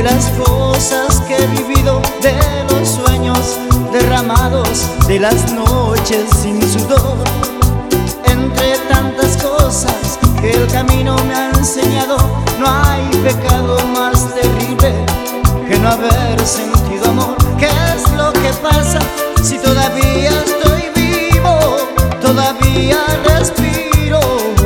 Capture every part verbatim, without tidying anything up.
las cosas que he vivido, de los sueños derramados, de las noches sin sudor. Entre tantas cosas que el camino me ha enseñado, no hay pecado más terrible que no haber sentido amor. ¿Qué es lo que pasa si todavía estoy vivo, todavía respiro?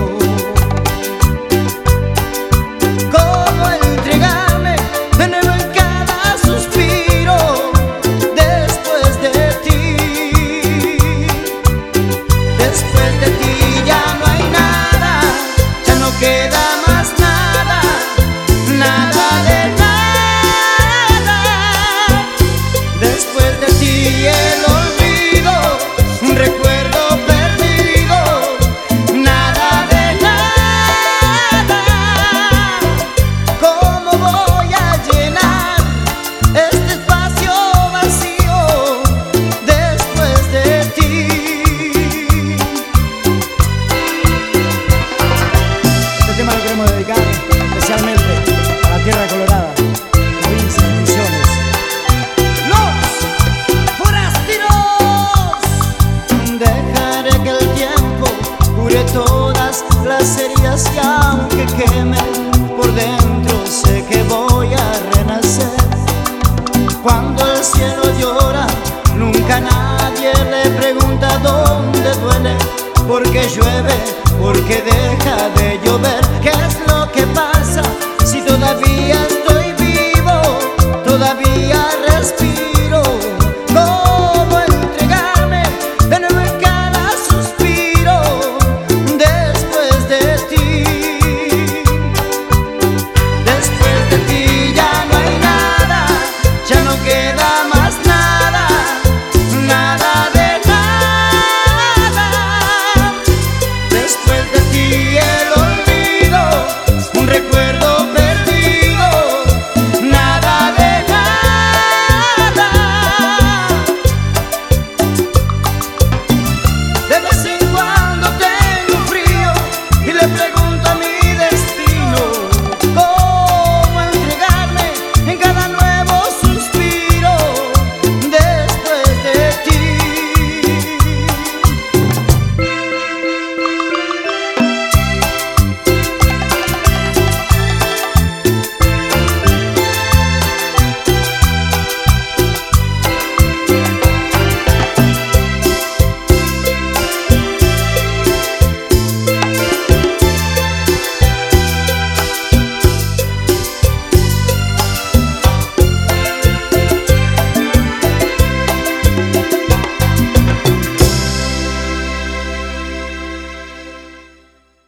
¿Cómo entregarme de nuevo en cada suspiro después de ti? Después de ti ya no hay nada, ya no queda más nada, nada de nada. Después de ti el olvido, un recuerdo perdido, nada de nada. ¿Cómo voy a llenar este espacio vacío después de ti? Este tema lo queremos dedicar especialmente a la tierra colorada, provincia de Misiones. ¡Los forasteros! Dejaré que el tiempo cure todas las heridas y aunque queme por dentro sé que voy a renacer. Cuando el cielo llora, nunca nadie le pregunta dónde duele, porque llueve, porque deja de llover. ¿Qué es lo que pasa